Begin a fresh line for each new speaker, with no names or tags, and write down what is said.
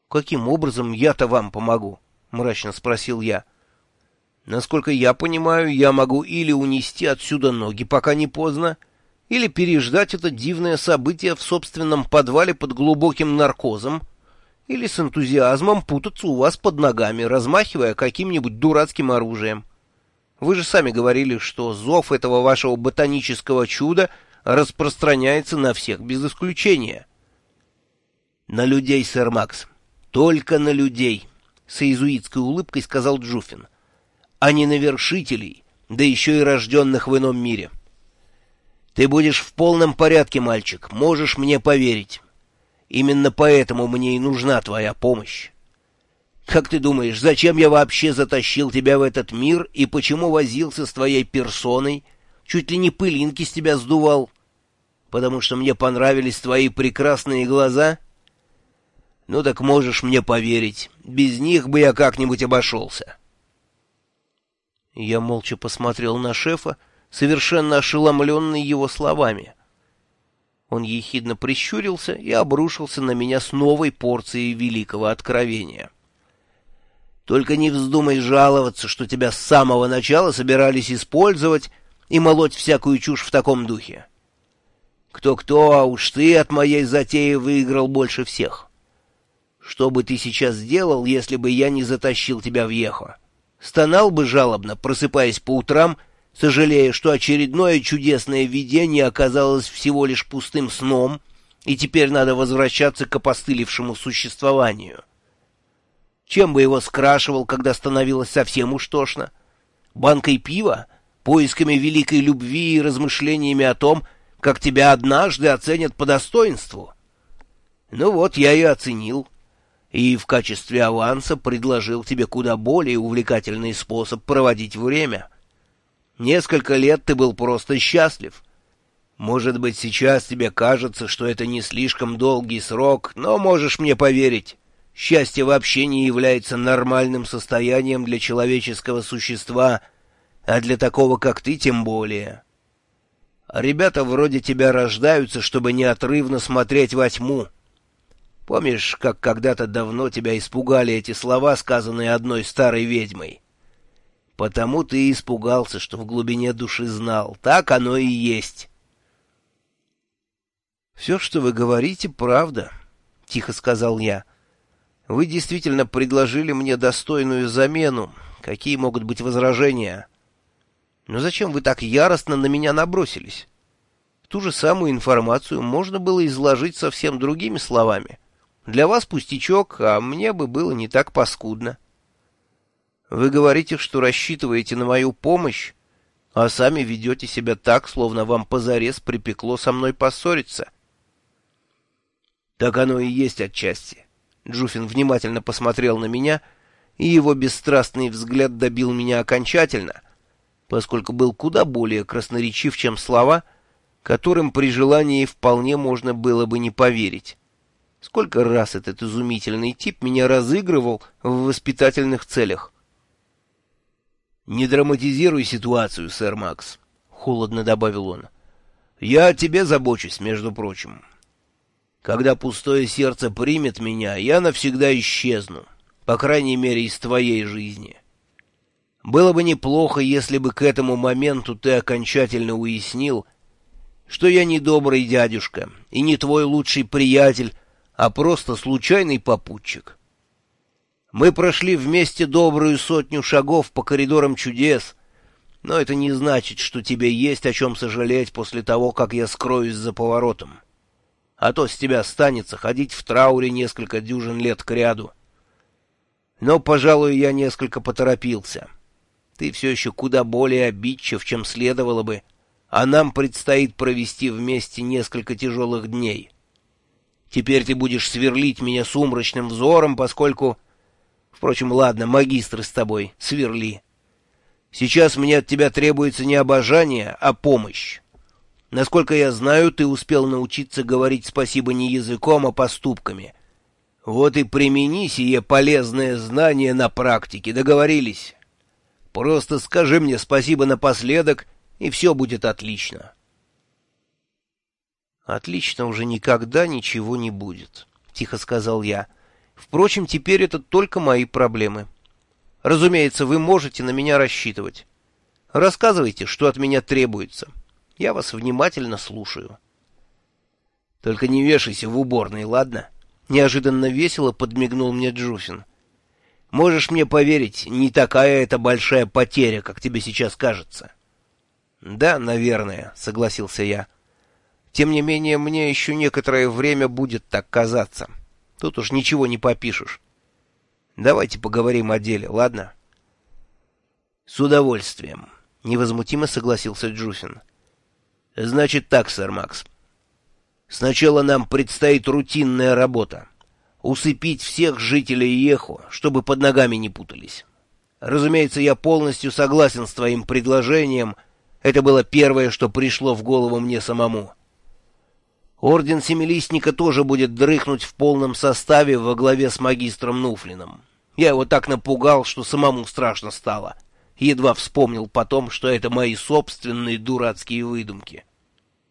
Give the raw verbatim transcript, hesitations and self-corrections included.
Каким образом я-то вам помогу? — мрачно спросил я. Насколько я понимаю, я могу или унести отсюда ноги, пока не поздно, или переждать это дивное событие в собственном подвале под глубоким наркозом, или с энтузиазмом путаться у вас под ногами, размахивая каким-нибудь дурацким оружием. Вы же сами говорили, что зов этого вашего ботанического чуда распространяется на всех без исключения. — На людей, сэр Макс. Только на людей, — с иезуитской улыбкой сказал Джуффин. — А не на вершителей, да еще и рожденных в ином мире. Ты будешь в полном порядке, мальчик, можешь мне поверить. Именно поэтому мне и нужна твоя помощь. Как ты думаешь, зачем я вообще затащил тебя в этот мир и почему возился с твоей персоной, чуть ли не пылинки с тебя сдувал? Потому что мне понравились твои прекрасные глаза? Ну так можешь мне поверить, без них бы я как-нибудь обошелся. Я молча посмотрел на шефа, совершенно ошеломленный его словами. Он ехидно прищурился и обрушился на меня с новой порцией великого откровения. Только не вздумай жаловаться, что тебя с самого начала собирались использовать и молоть всякую чушь в таком духе. Кто-кто, а уж ты от моей затеи выиграл больше всех. Что бы ты сейчас сделал, если бы я не затащил тебя в Ехо? Стонал бы жалобно, просыпаясь по утрам, сожалея, что очередное чудесное видение оказалось всего лишь пустым сном, и теперь надо возвращаться к опостылевшему существованию. Чем бы его скрашивал, когда становилось совсем уж тошно? Банкой пива? Поисками великой любви и размышлениями о том, как тебя однажды оценят по достоинству? Ну вот, я и оценил. И в качестве аванса предложил тебе куда более увлекательный способ проводить время. Несколько лет ты был просто счастлив. Может быть, сейчас тебе кажется, что это не слишком долгий срок, но можешь мне поверить, счастье вообще не является нормальным состоянием для человеческого существа, а для такого, как ты, тем более. Ребята вроде тебя рождаются, чтобы неотрывно смотреть во тьму. Помнишь, как когда-то давно тебя испугали эти слова, сказанные одной старой ведьмой? Потому ты и испугался, что в глубине души знал. Так оно и есть. — Все, что вы говорите, правда, — тихо сказал я. — Вы действительно предложили мне достойную замену. Какие могут быть возражения? Но зачем вы так яростно на меня набросились? Ту же самую информацию можно было изложить совсем другими словами. Для вас пустячок, а мне бы было не так паскудно. Вы говорите, что рассчитываете на мою помощь, а сами ведете себя так, словно вам позарез припекло со мной поссориться. Так оно и есть отчасти. Джуффин внимательно посмотрел на меня, и его бесстрастный взгляд добил меня окончательно, поскольку был куда более красноречив, чем слова, которым при желании вполне можно было бы не поверить. Сколько раз этот изумительный тип меня разыгрывал в воспитательных целях. «Не драматизируй ситуацию, сэр Макс», — холодно добавил он. «Я о тебе забочусь, между прочим. Когда пустое сердце примет меня, я навсегда исчезну, по крайней мере, из твоей жизни. Было бы неплохо, если бы к этому моменту ты окончательно уяснил, что я не добрый дядюшка и не твой лучший приятель, а просто случайный попутчик. Мы прошли вместе добрую сотню шагов по коридорам чудес, но это не значит, что тебе есть о чем сожалеть после того, как я скроюсь за поворотом. А то с тебя останется ходить в трауре несколько дюжин лет кряду. Но, пожалуй, я несколько поторопился. Ты все еще куда более обидчив, чем следовало бы, а нам предстоит провести вместе несколько тяжелых дней. Теперь ты будешь сверлить меня сумрачным взором, поскольку... Впрочем, ладно, магистры с тобой, сверли. Сейчас мне от тебя требуется не обожание, а помощь. Насколько я знаю, ты успел научиться говорить спасибо не языком, а поступками. Вот и примени сие полезное знание на практике, договорились? Просто скажи мне спасибо напоследок, и все будет отлично. «Отлично уже никогда ничего не будет», — тихо сказал я. Впрочем, теперь это только мои проблемы. Разумеется, вы можете на меня рассчитывать. Рассказывайте, что от меня требуется. Я вас внимательно слушаю. Только не вешайся в уборной, ладно? Неожиданно весело подмигнул мне Джуфин. Можешь мне поверить, не такая это большая потеря, как тебе сейчас кажется. Да, наверное, согласился я. Тем не менее, мне еще некоторое время будет так казаться. Тут уж ничего не попишешь. Давайте поговорим о деле, ладно? С удовольствием, невозмутимо согласился Джуфин. Значит так, сэр Макс. Сначала нам предстоит рутинная работа. Усыпить всех жителей Йехо, чтобы под ногами не путались. Разумеется, я полностью согласен с твоим предложением. Это было первое, что пришло в голову мне самому. Орден Семилистника тоже будет дрыхнуть в полном составе во главе с магистром Нуфлином. Я его так напугал, что самому страшно стало. Едва вспомнил потом, что это мои собственные дурацкие выдумки.